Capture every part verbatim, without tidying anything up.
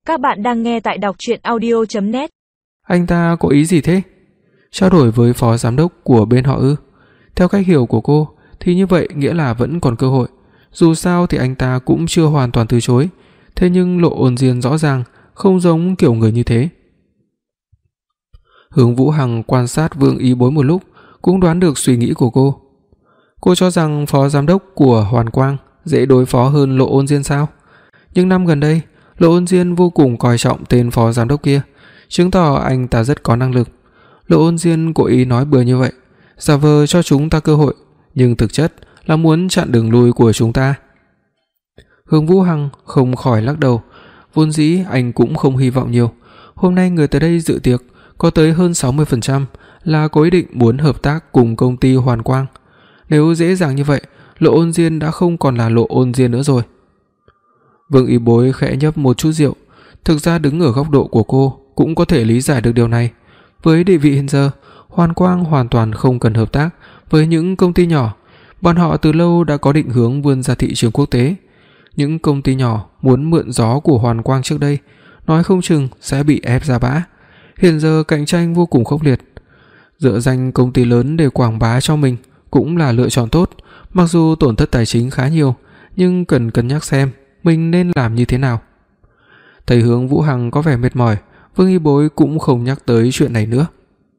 Các bạn đang nghe tại đọc truyện audio chấm net. Anh ta có ý gì thế? Trao đổi với phó giám đốc của bên họ ư? Theo cách hiểu của cô thì như vậy nghĩa là vẫn còn cơ hội. Dù sao thì anh ta cũng chưa hoàn toàn từ chối, thế nhưng Lộ Ôn Diên rõ ràng không giống kiểu người như thế. Hướng Vũ Hằng quan sát Vương Ý Bối một lúc, cũng đoán được suy nghĩ của cô. Cô cho rằng phó giám đốc của Hoàn Quang dễ đối phó hơn Lộ Ôn Diên sao? Nhưng năm gần đây, Lộ Ôn Diên vô cùng coi trọng tên phó giám đốc kia, chứng tỏ anh ta rất có năng lực. Lộ Ôn Diên cố ý nói bừa như vậy, giả vờ cho chúng ta cơ hội, nhưng thực chất là muốn chặn đường lui của chúng ta. Hướng Vũ Hằng không khỏi lắc đầu, vốn dĩ anh cũng không hy vọng nhiều. Hôm nay người tới đây dự tiệc có tới hơn sáu mươi phần trăm là có ý định muốn hợp tác cùng công ty Hoàn Quang. Nếu dễ dàng như vậy, Lộ Ôn Diên đã không còn là Lộ Ôn Diên nữa rồi. Vương Ý Bối khẽ nhấp một chút rượu, thực ra đứng ở góc độ của cô cũng có thể lý giải được điều này. Với địa vị hiện giờ, Hoàn Quang hoàn toàn không cần hợp tác với những công ty nhỏ, bọn họ từ lâu đã có định hướng vươn ra thị trường quốc tế. Những công ty nhỏ muốn mượn gió của Hoàn Quang trước đây, nói không chừng sẽ bị ép ra bã. Hiện giờ cạnh tranh vô cùng khốc liệt, dựa danh công ty lớn để quảng bá cho mình cũng là lựa chọn tốt, mặc dù tổn thất tài chính khá nhiều, nhưng cần cân nhắc xem mình nên làm như thế nào. Thấy Hướng Vũ Hằng có vẻ mệt mỏi, Vương Y Bối cũng không nhắc tới chuyện này nữa.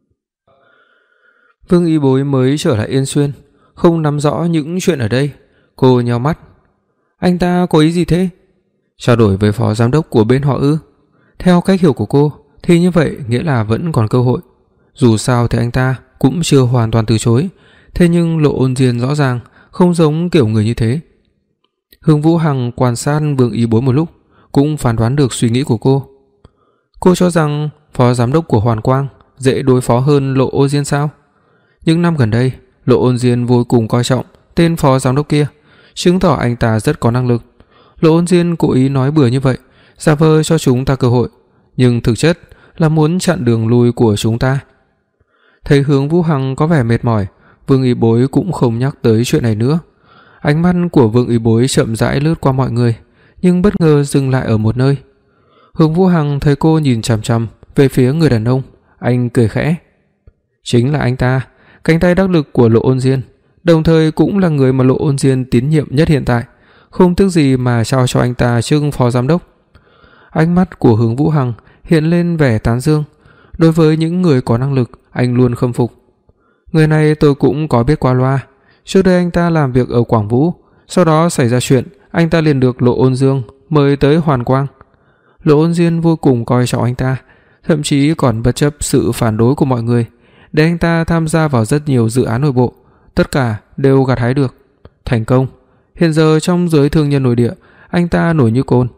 Vương Y Bối mới trở lại Yên Xuyên, không nắm rõ những chuyện ở đây. Cô nhíu mắt. Anh ta có ý gì thế? Trao đổi với phó giám đốc của bên họ ư? Theo cách hiểu của cô thì như vậy nghĩa là vẫn còn cơ hội. Dù sao thì anh ta cũng chưa hoàn toàn từ chối, thế nhưng Lộ Ôn Diên rõ ràng không giống kiểu người như thế. Hướng Vũ Hằng quan sát Vương Y Bối một lúc, cũng phán đoán được suy nghĩ của cô. Cô cho rằng phó giám đốc của Hoàn Quang dễ đối phó hơn Lộ Ôn Diên sao? Những năm gần đây, Lộ Ôn Diên vô cùng coi trọng tên phó giám đốc kia, chứng tỏ anh ta rất có năng lực. Lộ Ôn Diên cố ý nói bừa như vậy, giả vờ cho chúng ta cơ hội, nhưng thực chất là muốn chặn đường lui của chúng ta. Thấy Hướng Vũ Hằng có vẻ mệt mỏi, Vương Y Bối cũng không nhắc tới chuyện này nữa. Ánh mắt của Vương Y Bối chậm rãi lướt qua mọi người, nhưng bất ngờ dừng lại ở một nơi. Hướng Vũ Hằng thấy cô nhìn chằm chằm về phía người đàn ông, anh cười khẽ. Chính là anh ta, cánh tay đắc lực của Lộ Ôn Diên, đồng thời cũng là người mà Lộ Ôn Diên tín nhiệm nhất hiện tại, không tiếc gì mà trao cho anh ta chức phó giám đốc. Ánh mắt của Hướng Vũ Hằng hiện lên vẻ tán dương. Đối với những người có năng lực, anh luôn khâm phục. Người này tôi cũng có biết qua loa. Trước đây anh ta làm việc ở Quảng Vũ, sau đó xảy ra chuyện, anh ta liền được Lộ Ôn Dương mời tới Hoàn Quang. Lộ Ôn Diên vô cùng coi trọng anh ta, thậm chí còn bất chấp sự phản đối của mọi người, để anh ta tham gia vào rất nhiều dự án nội bộ, tất cả đều gặt hái được thành công. Hiện giờ trong giới thương nhân nội địa, anh ta nổi như cồn.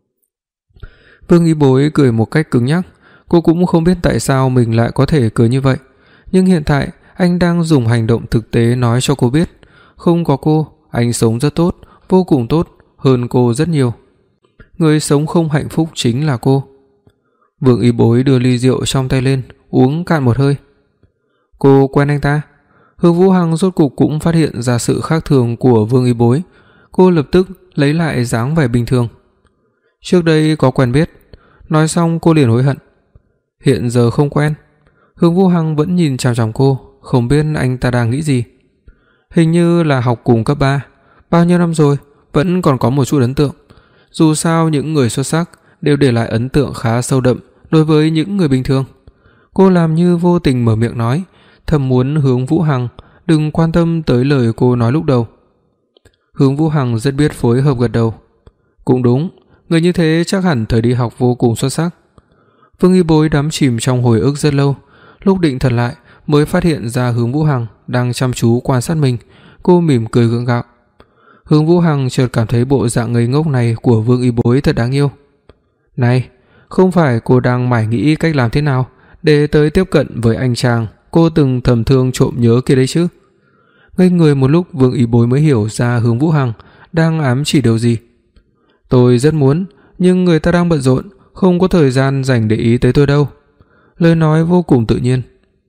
Vương Y Bối cười một cách cứng nhắc, cô cũng không biết tại sao mình lại có thể cười như vậy, nhưng hiện tại anh đang dùng hành động thực tế nói cho cô biết, không có cô, anh sống rất tốt, vô cùng tốt, hơn cô rất nhiều. Người sống không hạnh phúc chính là cô. Vương Y Bối đưa ly rượu trong tay lên, uống cạn một hơi. Cô quen anh ta? Hướng Vũ Hằng rốt cục cũng phát hiện ra sự khác thường của Vương Y Bối. Cô lập tức lấy lại dáng vẻ bình thường. Trước đây có quen biết. Nói xong cô liền hối hận. Hiện giờ không quen. Hướng Vũ Hằng vẫn nhìn chằm chằm cô, không biết anh ta đang nghĩ gì. Hình như là học cùng cấp ba, bao nhiêu năm rồi, vẫn còn có một chút ấn tượng. Dù sao những người xuất sắc đều để lại ấn tượng khá sâu đậm đối với những người bình thường. Cô làm như vô tình mở miệng nói, thầm muốn Hướng Vũ Hằng đừng quan tâm tới lời cô nói lúc đầu. Hướng Vũ Hằng rất biết phối hợp gật đầu. Cũng đúng, người như thế chắc hẳn thời đi học vô cùng xuất sắc. Vương Y Bối đắm chìm trong hồi ức rất lâu, lúc định thần lại mới phát hiện ra Hướng Vũ Hằng đang chăm chú quan sát mình. Cô mỉm cười gượng gạo. Hướng Vũ Hằng chợt cảm thấy bộ dạng ngây ngốc này của Vương Y Bối thật đáng yêu. Này, không phải cô đang mải nghĩ cách làm thế nào để tới tiếp cận với anh chàng cô từng thầm thương trộm nhớ kia đấy chứ? Ngây người một lúc, Vương Y Bối mới hiểu ra Hướng Vũ Hằng đang ám chỉ điều gì. Tôi rất muốn, nhưng người ta đang bận rộn, không có thời gian dành để ý tới tôi đâu. Lời nói vô cùng tự nhiên.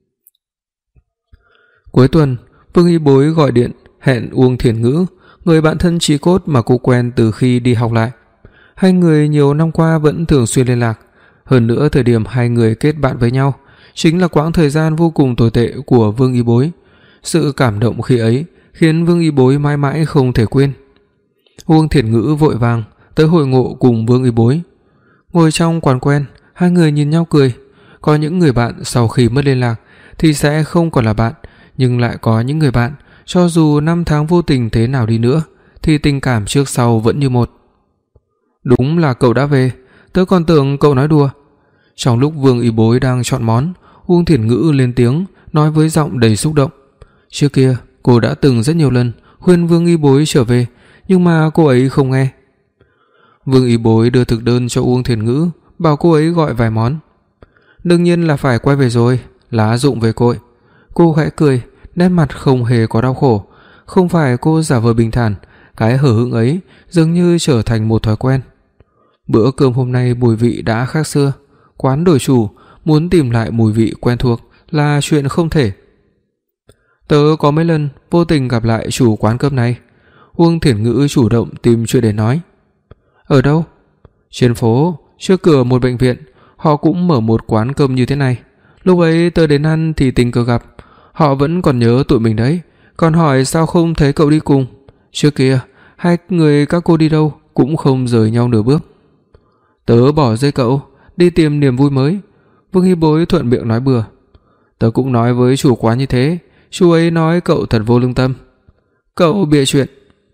Cuối tuần, Vương Y Bối gọi điện hẹn Uông Thiển Ngữ, người bạn thân chí cốt mà cô quen từ khi đi học lại. Hai người nhiều năm qua vẫn thường xuyên liên lạc, hơn nữa thời điểm hai người kết bạn với nhau chính là quãng thời gian vô cùng tồi tệ của Vương Y Bối. Sự cảm động khi ấy khiến Vương Y Bối mãi mãi không thể quên. Uông Thiển Ngữ vội vàng tới hội ngộ cùng Vương Y Bối. Ngồi trong quán quen, hai người nhìn nhau cười. Có những người bạn sau khi mất liên lạc thì sẽ không còn là bạn, nhưng lại có những người bạn cho dù năm tháng vô tình thế nào đi nữa thì tình cảm trước sau vẫn như một. Đúng là cậu đã về, tớ còn tưởng cậu nói đùa. Trong lúc Vương Y Bối đang chọn món, Uông Thiển Ngữ lên tiếng nói với giọng đầy xúc động. Trước kia cô đã từng rất nhiều lần khuyên Vương Y Bối trở về, nhưng mà cô ấy không nghe. Vương Y Bối đưa thực đơn cho Uông Thiển Ngữ, bảo cô ấy gọi vài món. Đương nhiên là phải quay về rồi, lá dụng về cội. Cô khẽ cười, nét mặt không hề có đau khổ. Không phải cô giả vờ bình thản, cái hở hững ấy dường như trở thành một thói quen. Bữa cơm hôm nay mùi vị đã khác xưa, quán đổi chủ, muốn tìm lại mùi vị quen thuộc là chuyện không thể. Tớ có mấy lần vô tình gặp lại chủ quán cơm này. Uông Thiển Ngữ chủ động tìm chuyện để nói. Ở đâu? Trên phố, trước cửa một bệnh viện, họ cũng mở một quán cơm như thế này. Lúc ấy tớ đến ăn thì tình cờ gặp, họ vẫn còn nhớ tụi mình đấy, còn hỏi sao không thấy cậu đi cùng. Trước kia, hai người các cô đi đâu cũng không rời nhau nửa bước. Tớ bỏ rơi cậu, đi tìm niềm vui mới. Vương Y Bối thuận miệng nói bừa. Tớ cũng nói với chủ quán như thế, chú ấy nói cậu thật vô lương tâm. Cậu bịa chuyện.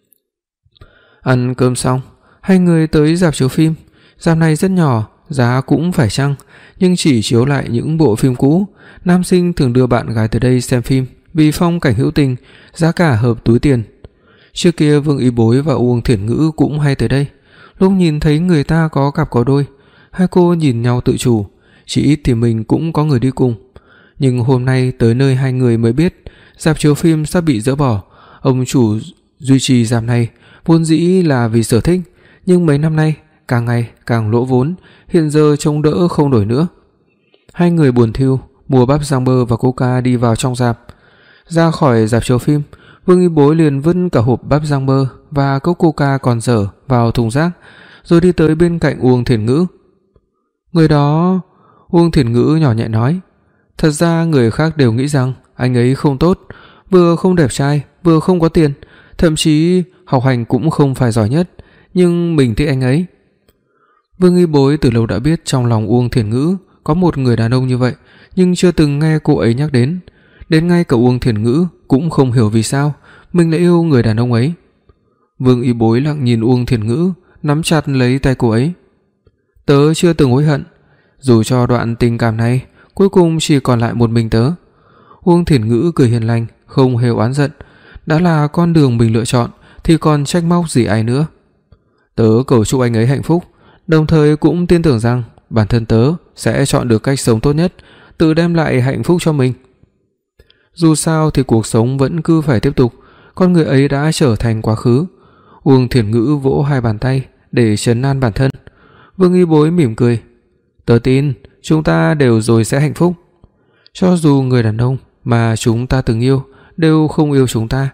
Ăn cơm xong, hai người tới rạp chiếu phim. Rạp này rất nhỏ, giá cũng phải chăng, nhưng chỉ chiếu lại những bộ phim cũ. Nam sinh thường đưa bạn gái tới đây xem phim vì phong cảnh hữu tình, giá cả hợp túi tiền. Trước kia Vương Y Bối và Uông Thiển Ngữ cũng hay tới đây. Lúc nhìn thấy người ta có cặp có đôi, hai cô nhìn nhau tự chủ, chỉ ít thì mình cũng có người đi cùng. Nhưng hôm nay tới nơi hai người mới biết rạp chiếu phim sắp bị dỡ bỏ. Ông chủ duy trì rạp này vốn dĩ là vì sở thích, nhưng mấy năm nay càng ngày càng lỗ vốn, hiện giờ trông đỡ không nổi nữa. Hai người buồn thiu mua bắp rang bơ và coca đi vào trong rạp. Ra khỏi rạp chiếu phim, Vương Y Bối liền vứt cả hộp bắp rang bơ và cốc coca còn dở vào thùng rác, rồi đi tới bên cạnh Uông Thiển Ngữ. Người đó, Uông Thiển Ngữ nhỏ nhẹ nói, thật ra người khác đều nghĩ rằng anh ấy không tốt, vừa không đẹp trai, vừa không có tiền, thậm chí học hành cũng không phải giỏi nhất, nhưng mình thích anh ấy. Vương Y Bối từ lâu đã biết trong lòng Uông Thiển Ngữ có một người đàn ông như vậy, nhưng chưa từng nghe cô ấy nhắc đến. Đến ngay cả Uông Thiển Ngữ cũng không hiểu vì sao mình lại yêu người đàn ông ấy. Vương Y Bối lặng nhìn Uông Thiển Ngữ, nắm chặt lấy tay cô ấy. Tớ chưa từng hối hận, dù cho đoạn tình cảm này cuối cùng chỉ còn lại một mình tớ. Uông Thiển Ngữ cười hiền lành, không hề oán giận. Đã là con đường mình lựa chọn thì còn trách móc gì ai nữa. Tớ cầu chúc anh ấy hạnh phúc, đồng thời cũng tin tưởng rằng bản thân tớ sẽ chọn được cách sống tốt nhất, tự đem lại hạnh phúc cho mình. Dù sao thì cuộc sống vẫn cứ phải tiếp tục, con người ấy đã trở thành quá khứ. Uông Thiển Ngữ vỗ hai bàn tay để trấn an bản thân. Vương Y Bối mỉm cười. Tớ tin chúng ta đều rồi sẽ hạnh phúc. Cho dù người đàn ông mà chúng ta từng yêu đều không yêu chúng ta.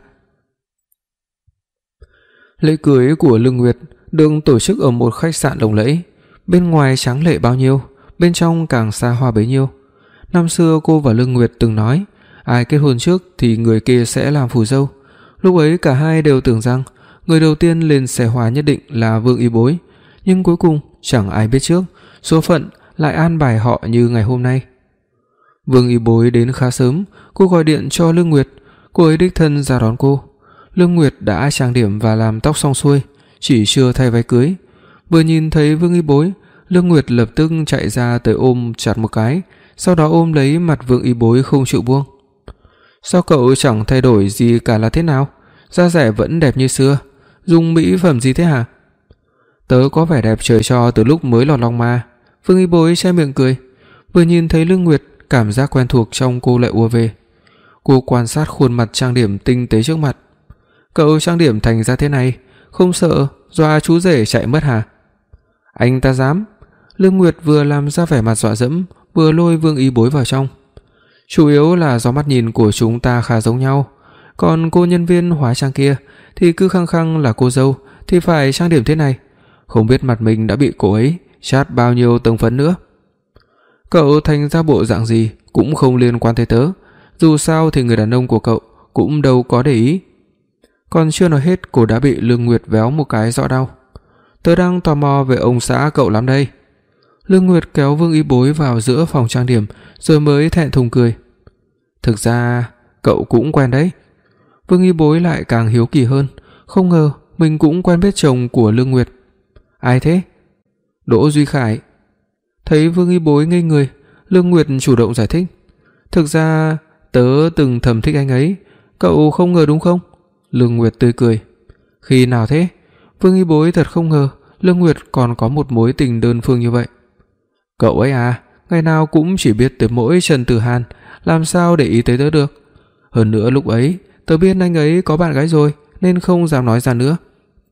Lễ cưới của Lương Nguyệt được tổ chức ở một khách sạn lộng lẫy. Bên ngoài tráng lệ bao nhiêu, bên trong càng xa hoa bấy nhiêu. Năm xưa cô và Lương Nguyệt từng nói, ai kết hôn trước thì người kia sẽ làm phù dâu. Lúc ấy cả hai đều tưởng rằng người đầu tiên lên xe hoa nhất định là Vương Y Bối, nhưng cuối cùng chẳng ai biết trước số phận lại an bài họ như ngày hôm nay. Vương Y Bối đến khá sớm, cô gọi điện cho Lương Nguyệt, cô ấy đích thân ra đón cô. Lương Nguyệt đã trang điểm và làm tóc xong xuôi, chỉ chưa thay váy cưới. Vừa nhìn thấy Vương Y Bối, Lương Nguyệt lập tức chạy ra tới ôm chặt một cái, sau đó ôm lấy mặt Vương Y Bối không chịu buông. Sao cậu chẳng thay đổi gì cả là thế nào? Da dẻ vẫn đẹp như xưa, dùng mỹ phẩm gì thế hả? Tớ có vẻ đẹp trời cho từ lúc mới lọt lòng mà. Vương Y Bối che miệng cười. Vừa nhìn thấy Lương Nguyệt, cảm giác quen thuộc trong cô lại ùa về. Cô quan sát khuôn mặt trang điểm tinh tế trước mặt. Cậu trang điểm thành ra thế này, không sợ dọa chú rể chạy mất hả? Anh ta dám. Lương Nguyệt vừa làm ra vẻ mặt dọa dẫm, vừa lôi Vương Y Bối vào trong. Chủ yếu là do mắt nhìn của chúng ta khá giống nhau. Còn cô nhân viên hóa trang kia thì cứ khăng khăng là cô dâu thì phải trang điểm thế này. không biết mặt mình đã bị cô ấy chát bao nhiêu tầng phấn nữa. Cậu thành ra bộ dạng gì cũng không liên quan tới tớ, dù sao thì người đàn ông của cậu cũng đâu có để ý. Còn chưa nói hết, cô đã bị Lương Nguyệt véo một cái rõ đau. Tớ đang tò mò về ông xã cậu lắm đây. Lương Nguyệt kéo Vương Y Bối vào giữa phòng trang điểm rồi mới thẹn thùng cười. Thực ra cậu cũng quen đấy. Vương Y Bối lại càng hiếu kỳ hơn, không ngờ mình cũng quen biết chồng của Lương Nguyệt. Ai thế? Đỗ Duy Khải. Thấy Vương Y Bối ngây người, Lương Nguyệt chủ động giải thích. Thực ra tớ từng thầm thích anh ấy, cậu không ngờ đúng không? Lương Nguyệt tươi cười. Khi nào thế? Vương Y Bối thật không ngờ Lương Nguyệt còn có một mối tình đơn phương như vậy. Cậu ấy à, ngày nào cũng chỉ biết tới mỗi Trần Tử Hàn, làm sao để ý tới tớ được. Hơn nữa lúc ấy tớ biết anh ấy có bạn gái rồi nên không dám nói ra nữa.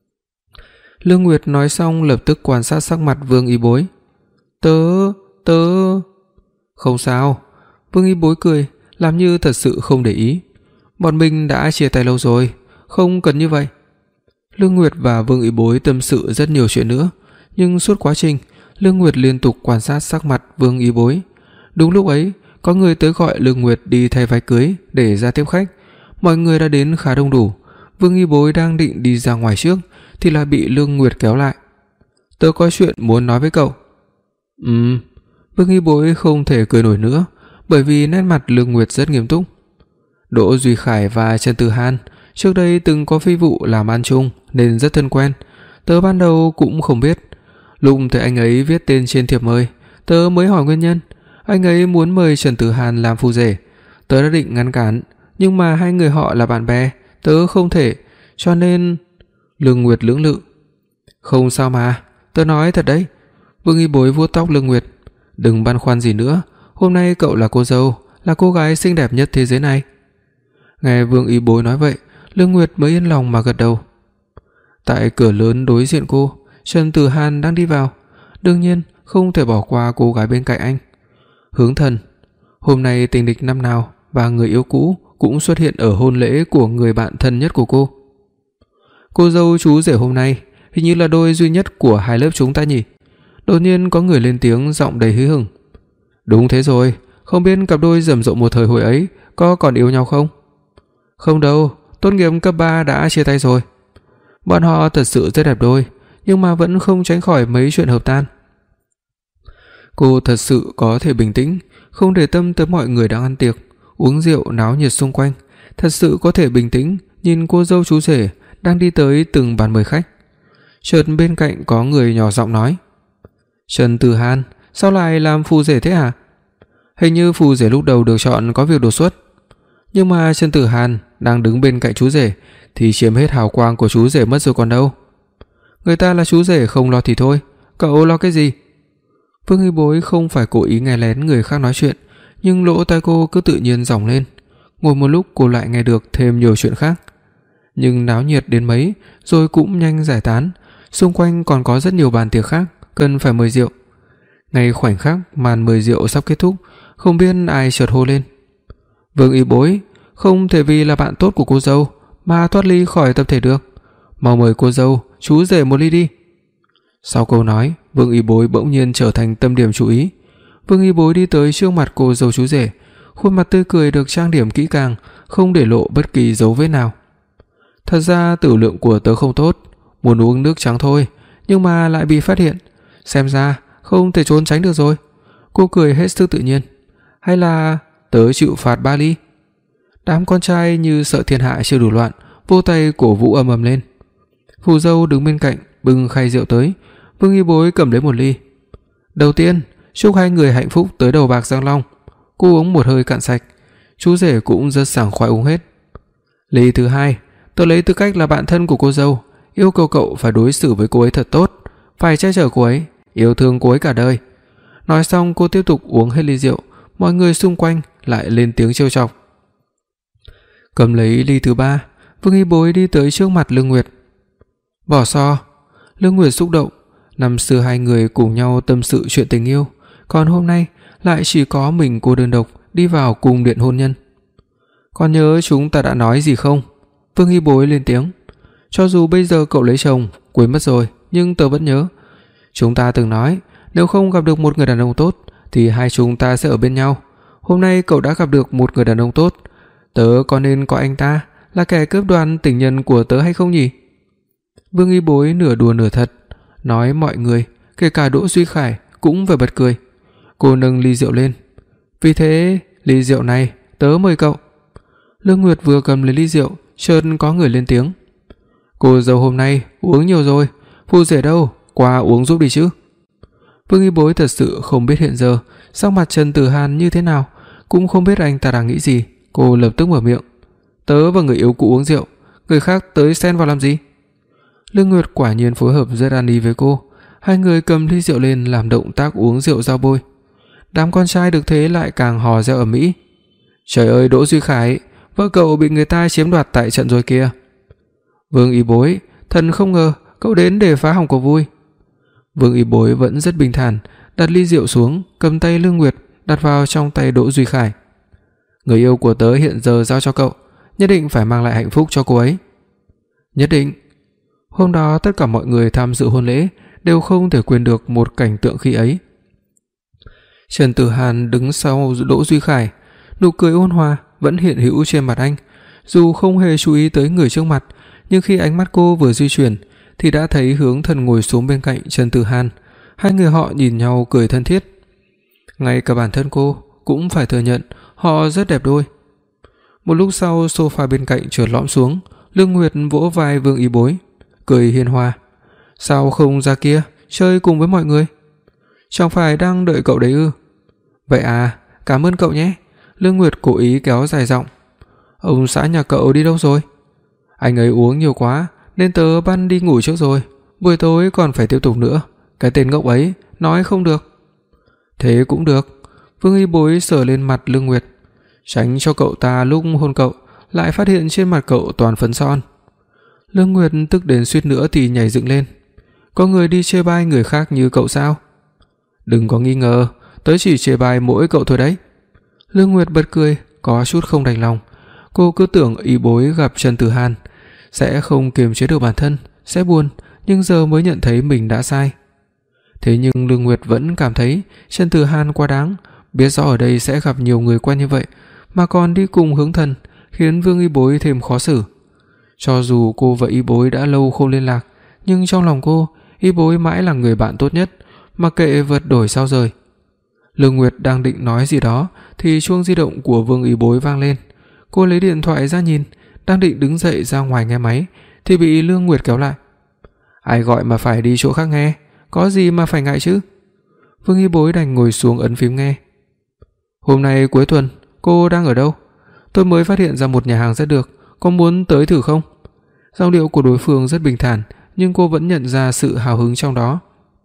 Lương Nguyệt nói xong lập tức quan sát sắc mặt Vương Y Bối. Tớ, tớ... Không sao. Vương Y Bối cười, làm như thật sự không để ý. Bọn mình đã chia tay lâu rồi, không cần như vậy. Lương Nguyệt và Vương Y Bối tâm sự rất nhiều chuyện nữa, nhưng suốt quá trình Lương Nguyệt liên tục quan sát sắc mặt Vương Y Bối. Đúng lúc ấy, có người tới gọi Lương Nguyệt đi thay váy cưới để ra tiếp khách. Mọi người đã đến khá đông đủ. Vương Y Bối đang định đi ra ngoài trước thì lại bị Lương Nguyệt kéo lại. Tớ có chuyện muốn nói với cậu. Ừm. Vương Y Bối không thể cười nổi nữa, bởi vì nét mặt Lương Nguyệt rất nghiêm túc. Đỗ Duy Khải và Trần Tử Hàn trước đây từng có phi vụ làm ăn chung nên rất thân quen. Tớ ban đầu cũng không biết. Lúc thấy anh ấy viết tên trên thiệp mời, tớ mới hỏi nguyên nhân. Anh ấy muốn mời Trần Tử Hàn làm phu rể. Tớ đã định ngăn cản, nhưng mà hai người họ là bạn bè, tớ không thể, cho nên... Lương Nguyệt lưỡng lự. Không sao mà, tớ nói thật đấy. Vương Y Bối vuốt tóc Lương Nguyệt. Đừng băn khoăn gì nữa, hôm nay cậu là cô dâu, là cô gái xinh đẹp nhất thế giới này. Nghe Vương Y Bối nói vậy, Lương Nguyệt mới yên lòng mà gật đầu. Tại cửa lớn đối diện cô, Trần Tử Hàn đang đi vào. Đương nhiên không thể bỏ qua cô gái bên cạnh anh. Hướng Thần. Hôm nay tình địch năm nào và người yêu cũ cũng xuất hiện ở hôn lễ của người bạn thân nhất của cô. Cô dâu chú rể hôm nay hình như là đôi duy nhất của hai lớp chúng ta nhỉ? Đột nhiên có người lên tiếng giọng đầy hí hửng. Đúng thế rồi, không biết cặp đôi rầm rộ một thời hồi ấy có còn yêu nhau không? Không đâu, tốt nghiệp cấp ba đã chia tay rồi. Bọn họ thật sự rất đẹp đôi, nhưng mà vẫn không tránh khỏi mấy chuyện hợp tan. Cô thật sự có thể bình tĩnh, không để tâm tới mọi người đang ăn tiệc, uống rượu náo nhiệt xung quanh, thật sự có thể bình tĩnh nhìn cô dâu chú rể đang đi tới từng bàn mời khách. Chợt bên cạnh có người nhỏ giọng nói: Trần Tử Hàn, sao lại làm phu rể thế hả? Hình như phu rể lúc đầu được chọn có việc đột xuất. Nhưng mà Trần Tử Hàn đang đứng bên cạnh chú rể thì chiếm hết hào quang của chú rể mất rồi còn đâu. Người ta là chú rể không lo thì thôi, cậu lo cái gì? Vương Y Bối không phải cố ý nghe lén người khác nói chuyện, nhưng lỗ tai cô cứ tự nhiên dòng lên. Ngồi một lúc cô lại nghe được thêm nhiều chuyện khác. Nhưng náo nhiệt đến mấy rồi cũng nhanh giải tán, xung quanh còn có rất nhiều bàn tiệc khác cần phải mời rượu. Ngay khoảnh khắc màn mời rượu sắp kết thúc, không biết ai chợt hô lên: Vương Y Bối, không thể vì là bạn tốt của cô dâu mà thoát ly khỏi tập thể được. Mau mời cô dâu, chú rể một ly đi. Sau câu nói, Vương Y Bối bỗng nhiên trở thành tâm điểm chú ý. Vương Y Bối đi tới trước mặt cô dâu chú rể, khuôn mặt tươi cười được trang điểm kỹ càng, không để lộ bất kỳ dấu vết nào. Thật ra tử lượng của tớ không tốt, muốn uống nước trắng thôi, nhưng mà lại bị phát hiện. Xem ra không thể trốn tránh được rồi. Cô cười hết sức tự nhiên. Hay là tớ chịu phạt ba ly? Đám con trai như sợ thiên hạ chưa đủ loạn, vô tay cổ vũ ầm ầm lên. Phù dâu đứng bên cạnh bưng khay rượu tới. Vương Y Bối cầm lấy một ly. Đầu tiên, chúc hai người hạnh phúc tới đầu bạc răng long. Cô uống một hơi cạn sạch. Chú rể cũng rất sảng khoái uống hết. Ly thứ hai, tôi lấy tư cách là bạn thân của cô dâu, yêu cầu cậu phải đối xử với cô ấy thật tốt, phải che chở cô ấy, yêu thương cô ấy cả đời. Nói xong cô tiếp tục uống hết ly rượu. Mọi người xung quanh lại lên tiếng trêu chọc. Cầm lấy ly thứ ba, Vương Y Bối đi tới trước mặt Lương Nguyệt. Vỏ sò. Lương Nguyệt xúc động. Năm xưa hai người cùng nhau tâm sự chuyện tình yêu, còn hôm nay lại chỉ có mình cô đơn độc đi vào cung điện hôn nhân. Còn nhớ chúng ta đã nói gì không? Vương Y Bối lên tiếng. Cho dù bây giờ cậu lấy chồng, quên mất rồi, nhưng tớ vẫn nhớ. Chúng ta từng nói, nếu không gặp được một người đàn ông tốt thì hai chúng ta sẽ ở bên nhau. Hôm nay cậu đã gặp được một người đàn ông tốt, tớ có nên coi anh ta là kẻ cướp đoạt tình nhân của tớ hay không nhỉ? Vương Y Bối nửa đùa nửa thật, nói mọi người, kể cả Đỗ Duy Khải cũng phải bật cười. Cô nâng ly rượu lên. Vì thế, ly rượu này tớ mời cậu. Lương Nguyệt vừa cầm lấy ly rượu, chợt có người lên tiếng. Cô dâu hôm nay uống nhiều rồi, phu rể đâu, qua uống giúp đi chứ. Vương Y Bối thật sự không biết hiện giờ sắc mặt Trần Tử Hàn như thế nào, cũng không biết anh ta đang nghĩ gì. Cô lập tức mở miệng. Tớ và người yêu cũ uống rượu, người khác tới xen vào làm gì? Lương Nguyệt quả nhiên phối hợp rất ăn ý với cô. Hai người cầm ly rượu lên làm động tác uống rượu giao bôi. Đám con trai được thế lại càng hò reo ầm ĩ. Trời ơi Đỗ Duy Khải, vợ cậu bị người ta chiếm đoạt tại trận rồi kìa. Vương Y Bối, thần không ngờ cậu đến để phá hỏng cuộc vui. Vương Y Bối vẫn rất bình thản, đặt ly rượu xuống, cầm tay Lương Nguyệt đặt vào trong tay Đỗ Duy Khải. Người yêu của tớ hiện giờ giao cho cậu, nhất định phải mang lại hạnh phúc cho cô ấy. Nhất định. Hôm đó tất cả mọi người tham dự hôn lễ đều không thể quên được một cảnh tượng khi ấy. Trần Tử Hàn đứng sau Đỗ Duy Khải, nụ cười ôn hòa vẫn hiện hữu trên mặt anh, dù không hề chú ý tới người trước mặt, nhưng khi ánh mắt cô vừa di chuyển thì đã thấy Hướng Thần ngồi xuống bên cạnh Trần Tử Hàn. Hai người họ nhìn nhau cười thân thiết. Ngay cả bản thân cô cũng phải thừa nhận họ rất đẹp đôi. Một lúc sau, sofa bên cạnh chợt lõm xuống, Lương Nguyệt vỗ vai Vương Y Bối, cười hiền hòa. Sao không ra kia chơi cùng với mọi người? Chẳng phải đang đợi cậu đấy ư? Vậy à, cảm ơn cậu nhé. Lương Nguyệt cố ý kéo dài giọng. Ông xã nhà cậu đi đâu rồi? Anh ấy uống nhiều quá nên tớ ban đi ngủ trước rồi, buổi tối còn phải tiếp tục nữa. Cái tên ngốc ấy nói không được. Thế cũng được. Vương Y Bối sờ lên mặt Lương Nguyệt, tránh cho cậu ta lúc hôn cậu lại phát hiện trên mặt cậu toàn phấn son. Lương Nguyệt tức đến suýt nữa thì nhảy dựng lên. Có người đi chê bai người khác như cậu sao? Đừng có nghi ngờ, tớ chỉ chê bai mỗi cậu thôi đấy. Lương Nguyệt bật cười, có chút không đành lòng. Cô cứ tưởng Y Bối gặp Trần Tử Hàn sẽ không kiềm chế được bản thân, sẽ buồn, nhưng giờ mới nhận thấy mình đã sai. Thế nhưng Lương Nguyệt vẫn cảm thấy Trần Tử Hàn quá đáng, biết rõ ở đây sẽ gặp nhiều người quen như vậy mà còn đi cùng Hướng Thần, khiến Vương Y Bối thêm khó xử. Cho dù cô và Y Bối đã lâu không liên lạc, nhưng trong lòng cô, Y Bối mãi là người bạn tốt nhất, mặc kệ vượt đổi sao rời. Lương Nguyệt đang định nói gì đó thì chuông di động của Vương Y Bối vang lên. Cô lấy điện thoại ra nhìn, đang định đứng dậy ra ngoài nghe máy thì bị Lương Nguyệt kéo lại. Ai gọi mà phải đi chỗ khác nghe, có gì mà phải ngại chứ? Vương Y Bối đành ngồi xuống ấn phím nghe. Hôm nay cuối tuần, cô đang ở đâu? Tôi mới phát hiện ra một nhà hàng rất được, có muốn tới thử không? Giọng điệu của đối phương rất bình thản, nhưng cô vẫn nhận ra sự hào hứng trong đó.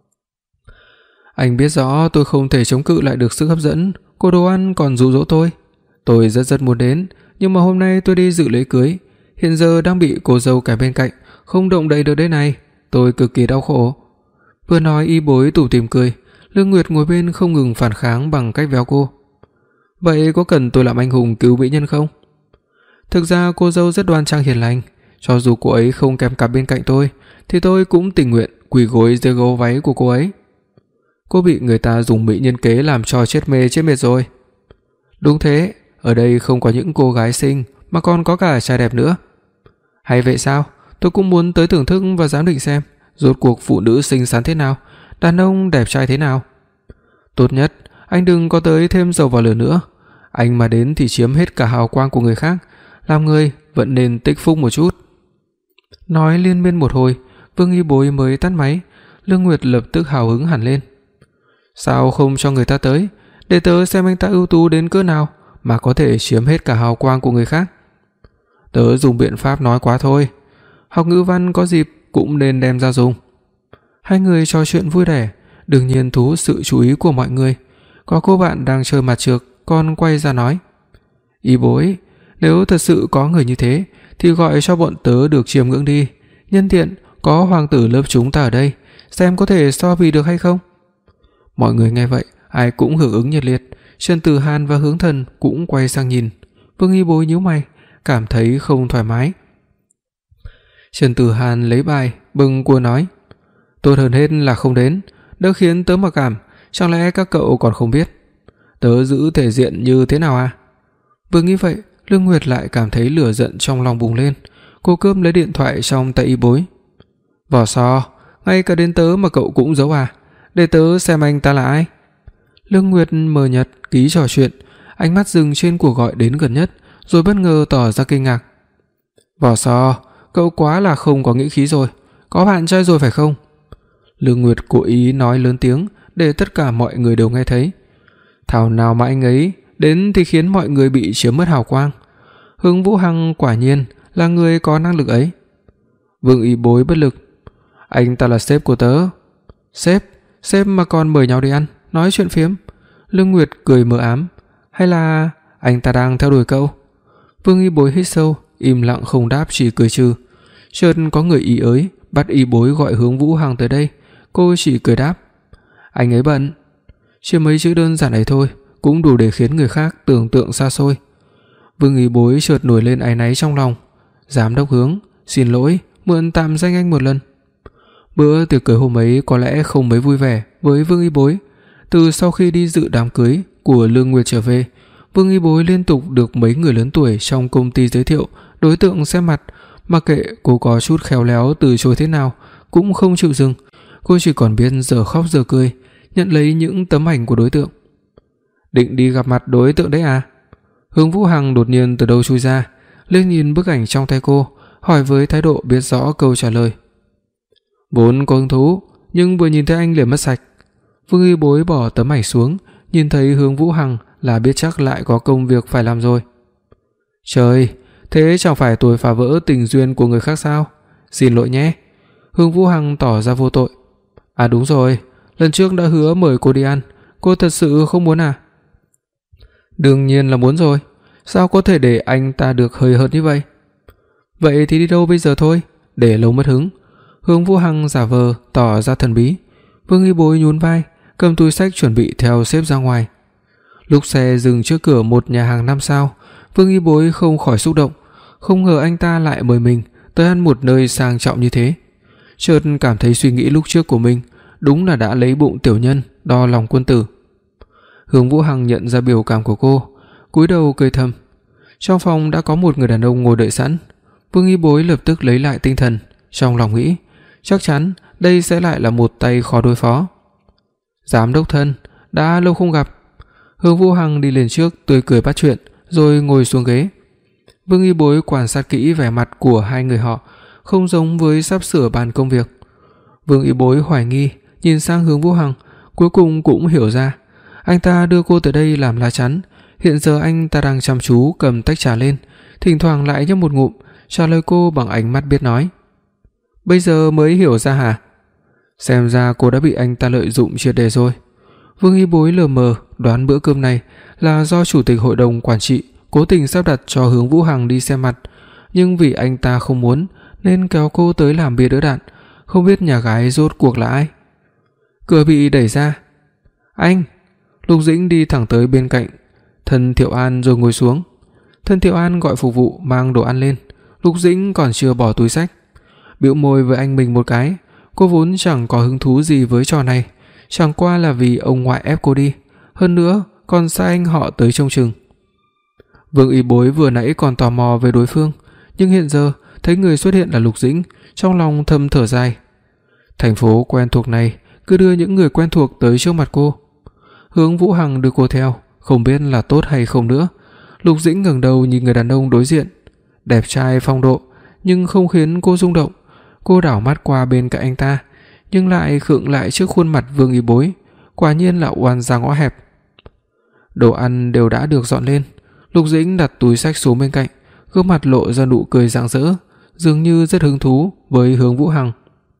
Anh biết rõ tôi không thể chống cự lại được sức hấp dẫn của đồ ăn còn dụ dỗ tôi. Tôi rất rất muốn đến, nhưng mà hôm nay tôi đi dự lễ cưới, hiện giờ đang bị cô dâu cài bên cạnh, không động đậy được đây này, tôi cực kỳ đau khổ. Vừa nói Y Bối tủm tỉm cười, Lương Nguyệt ngồi bên không ngừng phản kháng bằng cách véo cô. Vậy có cần tôi làm anh hùng cứu mỹ nhân không? Thực ra cô dâu rất đoan trang hiền lành, cho dù cô ấy không kèm cặp bên cạnh tôi thì tôi cũng tình nguyện quỳ gối dưới gấu váy của cô ấy. Cô bị người ta dùng mỹ nhân kế làm cho chết mê chết mệt rồi. Đúng thế, ở đây không có những cô gái xinh mà còn có cả trai đẹp nữa. Hay vậy sao? Tôi cũng muốn tới thưởng thức và giám định xem rốt cuộc phụ nữ xinh xắn thế nào, đàn ông đẹp trai thế nào. Tốt nhất anh đừng có tới thêm dầu vào lửa nữa. Anh mà đến thì chiếm hết cả hào quang của người khác, làm người vẫn nên tích phúc một chút. Nói liên miên một hồi, Vương Y Bối mới tắt máy. Lương Nguyệt lập tức hào hứng hẳn lên. Sao không cho người ta tới, để tớ xem anh ta ưu tú đến cỡ nào mà có thể chiếm hết cả hào quang của người khác. Tớ dùng biện pháp nói quá thôi, học ngữ văn có dịp cũng nên đem ra dùng. Hai người trò chuyện vui vẻ, đương nhiên thu hút sự chú ý của mọi người. Có cô bạn đang chơi mặt trược còn quay ra nói: Y Bối, nếu thật sự có người như thế thì gọi cho bọn tớ được chiêm ngưỡng đi, nhân tiện có hoàng tử lớp chúng ta ở đây, xem có thể so bì được hay không. Mọi người nghe vậy, ai cũng hưởng ứng nhiệt liệt. Trần Tử Hàn và Hướng Thần cũng quay sang nhìn. Vương Y Bối nhíu mày, cảm thấy không thoải mái. Trần Tử Hàn lấy bài bưng cua nói: tốt hơn hết là không đến, đỡ khiến tớ mặc cảm, chẳng lẽ các cậu còn không biết tớ giữ thể diện như thế nào à? Vừa nghĩ vậy, Lương Nguyệt lại cảm thấy lửa giận trong lòng bùng lên. Cô cướp lấy điện thoại trong tay Y Bối. Vỏ sò, ngay cả đến tớ mà cậu cũng giấu à? Để tớ xem anh ta là ai. Lương Nguyệt mờ nhật ký trò chuyện, ánh mắt dừng trên cuộc gọi đến gần nhất, rồi bất ngờ tỏ ra kinh ngạc. Vỏ sò, cậu quá là không có nghĩa khí rồi, có bạn trai rồi phải không? Lương Nguyệt cố ý nói lớn tiếng để tất cả mọi người đều nghe thấy. Thảo nào mà anh ấy đến thì khiến mọi người bị chiếm mất hào quang. Hướng Vũ Hằng quả nhiên là người có năng lực ấy. Vương Y Bối bất lực. Anh ta là sếp của tớ. Sếp? Sếp mà còn mời nhau đi ăn, nói chuyện phiếm. Lương Nguyệt cười mờ ám. Hay là anh ta đang theo đuổi cậu? Vương Y Bối hít sâu, im lặng không đáp, chỉ cười trừ. Chợt có người ý ới bắt Y Bối gọi Hướng Vũ Hằng tới đây. Cô chỉ cười đáp. Anh ấy bận. Chỉ mấy chữ đơn giản ấy thôi cũng đủ để khiến người khác tưởng tượng xa xôi. Vương Y Bối chợt nổi lên áy náy trong lòng. Giám đốc Hướng, xin lỗi, mượn tạm danh anh một lần. Bữa tiệc cưới hôm ấy có lẽ không mấy vui vẻ với Vương Y Bối. Từ sau khi đi dự đám cưới của Lương Nguyệt trở về, Vương Y Bối liên tục được mấy người lớn tuổi trong công ty giới thiệu đối tượng xem mặt, mặc kệ cô có chút khéo léo từ chối thế nào cũng không chịu dừng. Cô chỉ còn biết giờ khóc giờ cười, nhận lấy những tấm ảnh của đối tượng. Định đi gặp mặt đối tượng đấy à? Hướng Vũ Hằng đột nhiên từ đâu chui ra, liếc nhìn bức ảnh trong tay cô, hỏi với thái độ biết rõ câu trả lời. Vốn có hứng thú, nhưng vừa nhìn thấy anh liền mất sạch. Vương Y Bối bỏ tấm ảnh xuống, nhìn thấy Hướng Vũ Hằng là biết chắc lại có công việc phải làm rồi. Trời, thế chẳng phải tôi phá vỡ tình duyên của người khác sao? Xin lỗi nhé. Hướng Vũ Hằng tỏ ra vô tội. À đúng rồi, lần trước đã hứa mời cô đi ăn, cô thật sự không muốn à? Đương nhiên là muốn rồi, sao có thể để anh ta được hời hợt như vậy? Vậy thì đi đâu bây giờ thôi, để lâu mất hứng. Hướng Vũ Hằng giả vờ tỏ ra thần bí. Vương Y Bối nhún vai, cầm túi xách chuẩn bị theo sếp ra ngoài. Lúc xe dừng trước cửa một nhà hàng năm sao, Vương Y Bối không khỏi xúc động, không ngờ anh ta lại mời mình tới ăn một nơi sang trọng như thế. Chợt cảm thấy suy nghĩ lúc trước của mình đúng là đã lấy bụng tiểu nhân đo lòng quân tử. Hướng Vũ Hằng nhận ra biểu cảm của cô, cúi đầu cười thầm. Trong phòng đã có một người đàn ông ngồi đợi sẵn. Vương Y Bối lập tức lấy lại tinh thần, trong lòng nghĩ, chắc chắn đây sẽ lại là một tay khó đối phó. Giám đốc thân, đã lâu không gặp. Hướng Vũ Hằng đi lên trước tươi cười bắt chuyện, rồi ngồi xuống ghế. Vương Y Bối quan sát kỹ vẻ mặt của hai người họ, không giống với sắp sửa bàn công việc. Vương Y Bối hoài nghi nhìn sang Hướng Vũ Hằng, cuối cùng cũng hiểu ra, anh ta đưa cô tới đây làm lá chắn. Hiện giờ anh ta đang chăm chú cầm tách trà lên, thỉnh thoảng lại nhấp một ngụm, trả lời cô bằng ánh mắt biết nói. Bây giờ mới hiểu ra hả? Xem ra cô đã bị anh ta lợi dụng triệt để rồi. Vương Y Bối lờ mờ đoán bữa cơm này là do chủ tịch hội đồng quản trị cố tình sắp đặt cho Hướng Vũ Hằng đi xem mặt, nhưng vì anh ta không muốn nên kéo cô tới làm bia đỡ đạn, không biết nhà gái rốt cuộc là ai. Cửa bị đẩy ra. Anh! Lục Dĩnh đi thẳng tới bên cạnh Thân Thiệu An rồi ngồi xuống. Thân Thiệu An gọi phục vụ mang đồ ăn lên. Lục Dĩnh còn chưa bỏ túi xách, bĩu môi với anh mình một cái. Cô vốn chẳng có hứng thú gì với trò này, chẳng qua là vì ông ngoại ép cô đi, hơn nữa còn sai anh họ tới trông chừng. Vương Y Bối vừa nãy còn tò mò về đối phương, nhưng hiện giờ thấy người xuất hiện là Lục Dĩnh, trong lòng thầm thở dài. Thành phố quen thuộc này cứ đưa những người quen thuộc tới trước mặt cô. Hướng Vũ Hằng đưa cô theo, không biết là tốt hay không nữa. Lục Dĩnh ngẩng đầu nhìn người đàn ông đối diện, đẹp trai phong độ nhưng không khiến cô rung động. Cô đảo mắt qua bên cạnh anh ta, nhưng lại khựng lại trước khuôn mặt Vương Y Bối, quả nhiên là oan ra ngõ hẹp. Đồ ăn đều đã được dọn lên. Lục Dĩnh đặt túi xách xuống bên cạnh, gương mặt lộ ra nụ cười rạng rỡ, dường như rất hứng thú với Hướng Vũ Hằng.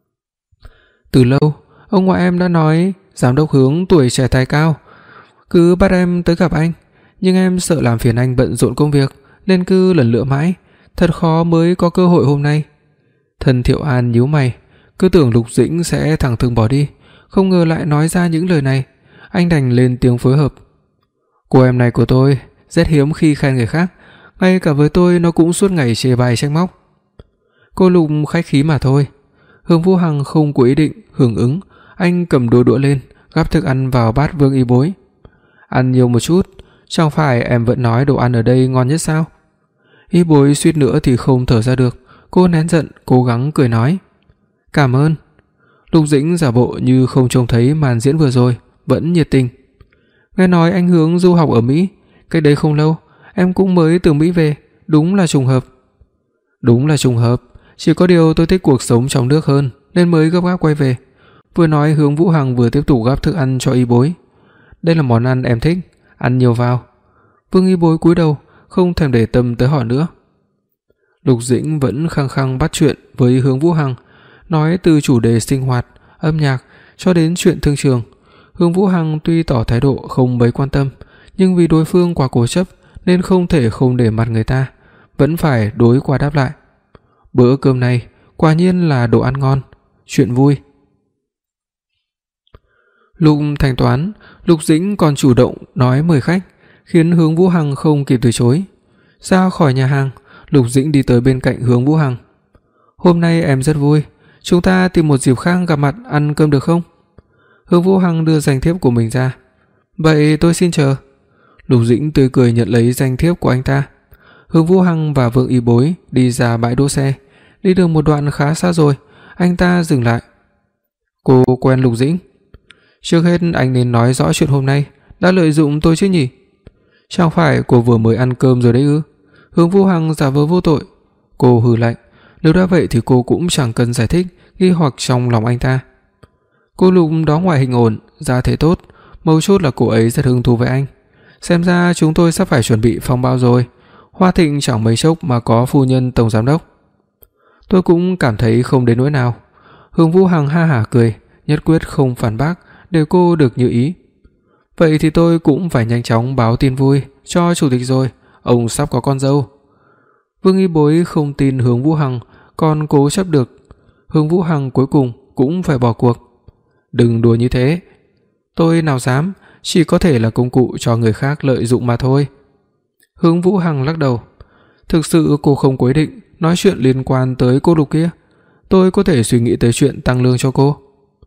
Từ lâu, ông ngoại em đã nói giám đốc Hướng tuổi trẻ tài cao, cứ bắt em tới gặp anh, nhưng em sợ làm phiền anh bận rộn công việc nên cứ lần lựa mãi, thật khó mới có cơ hội hôm nay. Thân Thiệu An nhíu mày, cứ tưởng Lục Dĩnh sẽ thẳng thừng bỏ đi, không ngờ lại nói ra những lời này. Anh đành lên tiếng phối hợp. Cô em này của tôi rất hiếm khi khen người khác, ngay cả với tôi nó cũng suốt ngày chê bai trách móc. Cô Lục khách khí mà thôi. Hướng Vũ Hằng không có ý định hưởng ứng, anh cầm đôi đũa lên, gắp thức ăn vào bát Vương Y Bối. Ăn nhiều một chút, chẳng phải em vẫn nói đồ ăn ở đây ngon nhất sao? Y Bối suýt nữa thì không thở ra được, cô nén giận, cố gắng cười nói: "Cảm ơn." Lục Dĩnh giả bộ như không trông thấy màn diễn vừa rồi, vẫn nhiệt tình: "Nghe nói anh Hướng du học ở Mỹ, cách đây không lâu, em cũng mới từ Mỹ về, đúng là trùng hợp." "Đúng là trùng hợp, chỉ có điều tôi thích cuộc sống trong nước hơn nên mới gấp gáp quay về." Vừa nói, Hướng Vũ Hằng vừa tiếp tục gắp thức ăn cho Y Bối. "Đây là món ăn em thích, ăn nhiều vào." Vương Y Bối cúi đầu, không thèm để tâm tới họ nữa. Lục Dĩnh vẫn khăng khăng bắt chuyện với Hướng Vũ Hằng, nói từ chủ đề sinh hoạt, âm nhạc cho đến chuyện thương trường. Hướng Vũ Hằng tuy tỏ thái độ không mấy quan tâm, nhưng vì đối phương quá cố chấp nên không thể không để mặt người ta, vẫn phải đối qua đáp lại. Bữa cơm này quả nhiên là đồ ăn ngon, chuyện vui. Lúc thanh toán, Lục Dĩnh còn chủ động nói mời khách, khiến Hướng Vũ Hằng không kịp từ chối. Ra khỏi nhà hàng, Lục Dĩnh đi tới bên cạnh Hướng Vũ Hằng. "Hôm nay em rất vui, chúng ta tìm một dịp khác gặp mặt ăn cơm được không?" Hướng Vũ Hằng đưa danh thiếp của mình ra. "Vậy tôi xin chờ." Lục Dĩnh tươi cười nhận lấy danh thiếp của anh ta. Hướng Vũ Hằng và Vương Y Bối đi ra bãi đỗ xe. Đi được một đoạn khá xa rồi, anh ta dừng lại. "Cô quen Lục Dĩnh?" "Trước hết anh nên nói rõ chuyện hôm nay đã lợi dụng tôi chứ nhỉ?" "Chẳng phải cô vừa mới ăn cơm rồi đấy ư?" Hướng Vũ Hằng giả vờ vô tội. Cô hừ lạnh, nếu đã vậy thì cô cũng chẳng cần giải thích nghi hoặc trong lòng anh ta. Cô Lục đó ngoại hình ổn, da thể tốt, mấu chốt là cô ấy rất hứng thú với anh. Xem ra chúng tôi sắp phải chuẩn bị phong bao rồi. Hoa Thịnh chẳng mấy chốc mà có phu nhân tổng giám đốc. Tôi cũng cảm thấy không đến nỗi nào. Hướng Vũ Hằng ha hả cười, nhất quyết không phản bác để cô được như ý. Vậy thì tôi cũng phải nhanh chóng báo tin vui cho chủ tịch rồi, ông sắp có con dâu. Vương Y Bối không tin Hướng Vũ Hằng còn cố chấp được. Hướng Vũ Hằng cuối cùng cũng phải bỏ cuộc. Đừng đùa như thế. Tôi nào dám, chỉ có thể là công cụ cho người khác lợi dụng mà thôi. Hướng Vũ Hằng lắc đầu. Thực sự cô không có ý định nói chuyện liên quan tới cô Lục kia. Tôi có thể suy nghĩ tới chuyện tăng lương cho cô.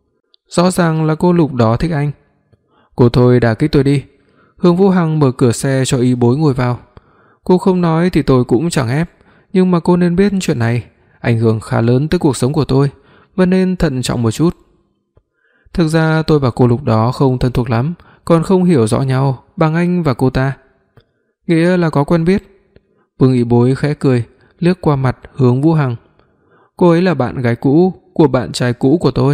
Rõ ràng là cô Lục đó thích anh. Cô thôi đả kích tôi đi. Hướng Vũ Hằng mở cửa xe cho Y Bối ngồi vào. Cô không nói thì tôi cũng chẳng ép, nhưng mà cô nên biết chuyện này ảnh hưởng khá lớn tới cuộc sống của tôi, và nên thận trọng một chút. Thực ra tôi và cô Lục đó không thân thuộc lắm, còn không hiểu rõ nhau bằng anh và cô ta. Nghĩa là có quen biết. Vương Y Bối khẽ cười, liếc qua mặt Hướng Vũ Hằng. Cô ấy là bạn gái cũ của bạn trai cũ của tôi.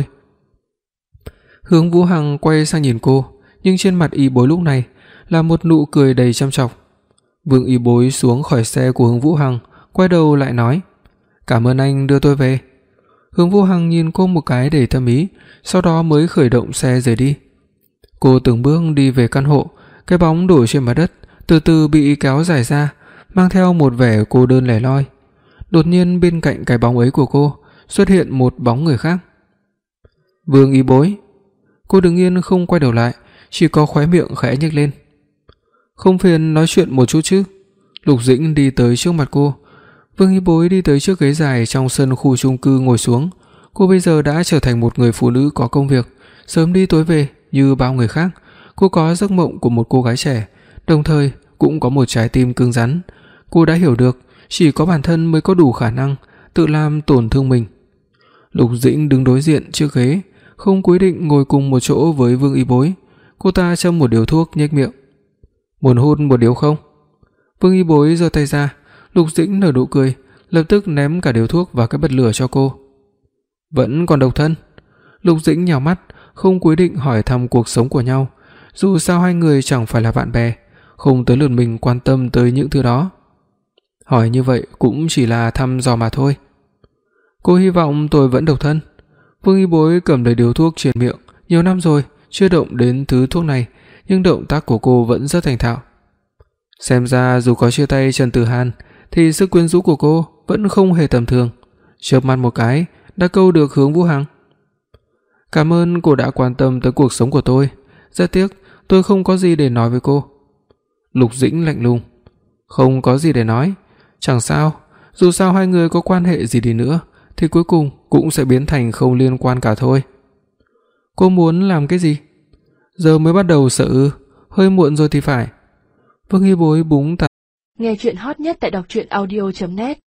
Hướng Vũ Hằng quay sang nhìn cô, nhưng trên mặt Y Bối lúc này là một nụ cười đầy chăm chọc. Vương Y Bối xuống khỏi xe của Hướng Vũ Hằng, quay đầu lại nói: "Cảm ơn anh đưa tôi về." Hướng Vũ Hằng nhìn cô một cái đầy thâm ý, sau đó mới khởi động xe rời đi. Cô từng bước đi về căn hộ, cái bóng đổ trên mặt đất từ từ bị kéo dài ra, mang theo một vẻ cô đơn lẻ loi. Đột nhiên bên cạnh cái bóng ấy của cô xuất hiện một bóng người khác. "Vương Y Bối." Cô đứng yên không quay đầu lại, chỉ có khóe miệng khẽ nhếch lên. "Không phiền nói chuyện một chút chứ?" Lục Dĩnh đi tới trước mặt cô. Vương Y Bối đi tới chiếc ghế dài trong sân khu chung cư ngồi xuống. Cô bây giờ đã trở thành một người phụ nữ có công việc, sớm đi tối về như bao người khác. Cô có giấc mộng của một cô gái trẻ, đồng thời cũng có một trái tim cứng rắn. Cô đã hiểu được chỉ có bản thân mới có đủ khả năng tự làm tổn thương mình. Lục Dĩnh đứng đối diện chiếc ghế, không quyết định ngồi cùng một chỗ với Vương Y Bối. Cô ta châm một điếu thuốc nhếch miệng. "Muốn hút một điếu không?" Vương Y Bối giơ tay ra. Lục Dĩnh nở nụ cười, lập tức ném cả điếu thuốc vào cái bật lửa cho cô. "Vẫn còn độc thân?" Lục Dĩnh nhào mắt, không quyết định hỏi thăm cuộc sống của nhau. Dù sao hai người chẳng phải là bạn bè, không tới lượt mình quan tâm tới những thứ đó. Hỏi như vậy cũng chỉ là thăm dò mà thôi. "Cô hy vọng tôi vẫn độc thân." Vương Y Bối cầm lấy điếu thuốc trên miệng, nhiều năm rồi chưa động đến thứ thuốc này, nhưng động tác của cô vẫn rất thành thạo. Xem ra dù có chia tay Trần Tử Hàn thì sức quyến rũ của cô vẫn không hề tầm thường. Chớp mắt một cái đã câu được Hướng Vũ Hằng. "Cảm ơn cô đã quan tâm tới cuộc sống của tôi. Rất tiếc tôi không có gì để nói với cô." Lục Dĩnh lạnh lùng. "Không có gì để nói? Chẳng sao, dù sao hai người có quan hệ gì đi nữa thì cuối cùng cũng sẽ biến thành không liên quan cả thôi. Cô muốn làm cái gì? Giờ mới bắt đầu sợ ư? Hơi muộn rồi thì phải. Vương Hi Bối búng tay. Nghe truyện hot nhất tại đọc truyện audio chấm net.